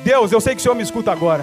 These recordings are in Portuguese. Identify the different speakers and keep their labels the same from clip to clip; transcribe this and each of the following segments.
Speaker 1: Deus, eu sei que o Senhor me escuta agora.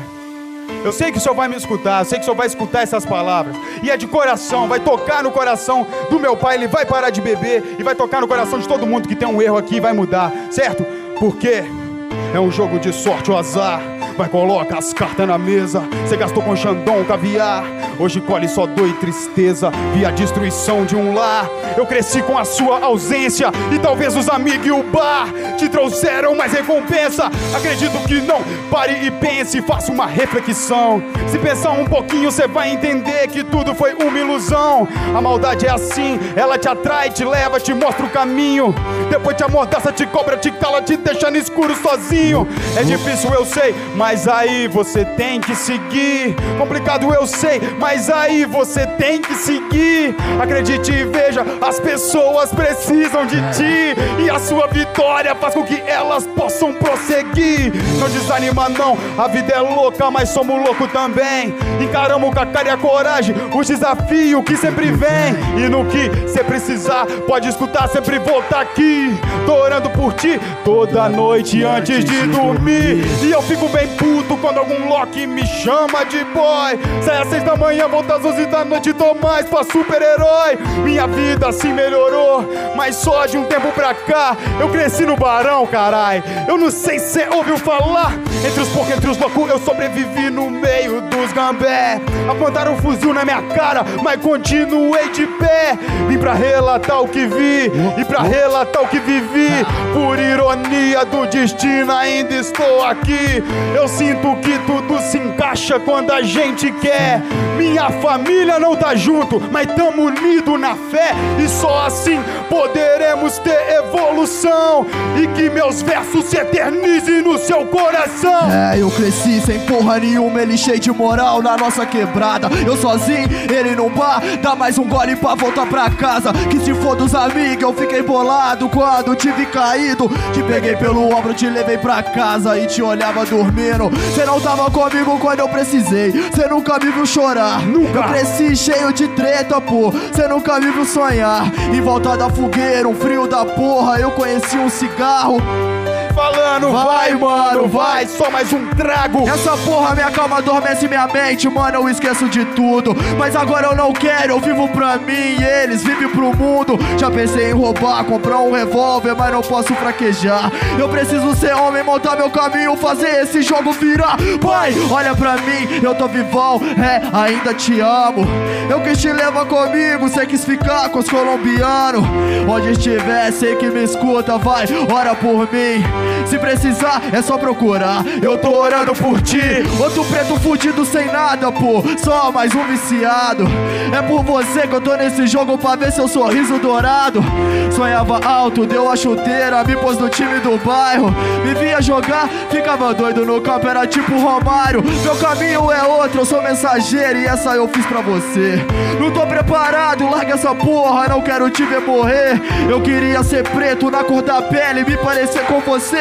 Speaker 1: Eu sei que o Senhor vai me escutar, eu sei que o Senhor vai escutar essas palavras. E é de coração, vai tocar no coração do meu pai, ele vai parar de beber e vai tocar no coração de todo mundo que tem um erro aqui e vai mudar, certo? Porque é um jogo de sorte ou azar. Vai, coloca as cartas na mesa. Cê gastou com Xandão, caviar. Hoje colhe só dor e tristeza. Vi a destruição de um lar. Eu cresci com a sua ausência. E talvez os amigos e o bar te trouxeram mais recompensa. Acredito que não. Pare e pense, faça uma reflexão. Se pensar um pouquinho, cê vai entender que tudo foi uma ilusão. A maldade é assim, ela te atrai, te leva, te mostra o caminho. Depois te amordaça, te cobra, te cala, te deixa no escuro sozinho. É difícil, eu sei, mas aí você tem que seguir. Complicado, eu sei, mas aí você tem que seguir. Acredite e veja, as pessoas precisam de ti. E a sua vitória faz com que elas possam prosseguir. Não desanima não, a vida é louca, mas somos loucos também. Encaramos com a cara e a coragem os desafios que sempre vem. E no que cê precisar, pode escutar, sempre voltar aqui. Tô orando por ti toda noite antes de dormir. E eu fico bem puto quando algum Loki me chama de boy. Sai às 6 da manhã, volta às 11 da noite, tô mais pra super-herói. Minha vida assim melhorou, mas só de um tempo pra cá. Eu cresci no Barão, carai. Eu não sei se cê ouviu falar. Entre os porcos, entre os loucos, eu sobrevivi no meio dos gambé. Apontaram um fuzil na minha cara, mas continuei de pé. Vim pra relatar o que vi e pra relatar o que vivi. Por ironia do destino ainda estou aqui. Eu sinto que tudo se encaixa quando a gente quer. Minha família não tá junto, mas tamo unido na fé. E só assim poderemos ter evolução. E que meus versos se eternizem no seu coração.
Speaker 2: Eu cresci sem porra nenhuma, ele cheio de moral na nossa quebrada. Eu sozinho, ele no bar, dá mais um gole pra voltar pra casa. Que se for dos amigos, eu fiquei bolado quando tive caído. Te peguei pelo ombro, te levei pra casa e te olhava dormindo. Cê não tava comigo quando eu precisei, cê nunca me viu chorar.
Speaker 1: Nunca.
Speaker 2: Eu cresci cheio de treta, pô, cê nunca me viu sonhar. Em volta da fogueira, um frio da porra, eu conheci um cigarro.
Speaker 1: Falando, vai mano, vai, só mais um trago.
Speaker 2: Essa porra me acalma, adormece minha mente, mano, eu esqueço de tudo. Mas agora eu não quero, eu vivo pra mim e eles vivem pro mundo. Já pensei em roubar, comprar um revólver, mas não posso fraquejar. Eu preciso ser homem, montar meu caminho, fazer esse jogo virar. Pai, olha pra mim, eu tô vivão, ainda te amo. Eu quis te levar comigo, cê quis ficar com os colombianos. Onde estiver, sei que me escuta, vai, ora por mim. Se precisar, é só procurar. Eu tô orando por ti. Outro preto fudido sem nada, pô, só mais um viciado. É por você que eu tô nesse jogo, pra ver seu sorriso dourado. Sonhava alto, deu a chuteira, me pôs no time do bairro. Me via jogar, ficava doido no campo, era tipo Romário. Meu caminho é outro, eu sou mensageiro e essa eu fiz pra você. Não tô preparado, larga essa porra, não quero te ver morrer. Eu queria ser preto na cor da pele, me parecer com você.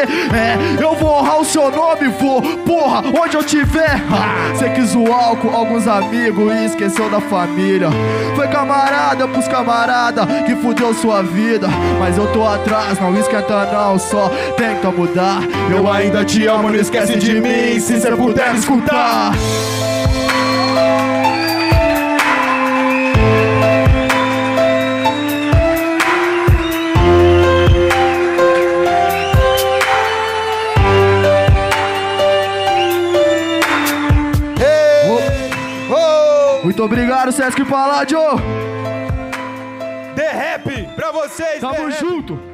Speaker 2: Eu vou honrar o seu nome, vou, porra, onde eu tiver. Cê quis o álcool, alguns amigos e esqueceu da família. Foi camarada pros camarada que fudeu sua vida. Mas eu tô atrás, não esquenta não, só tenta mudar. Eu ainda te amo, não esquece de mim, se cê puder me escutar. Muito obrigado, Sesc Palladio.
Speaker 1: The Rap pra vocês.
Speaker 2: Tamo junto.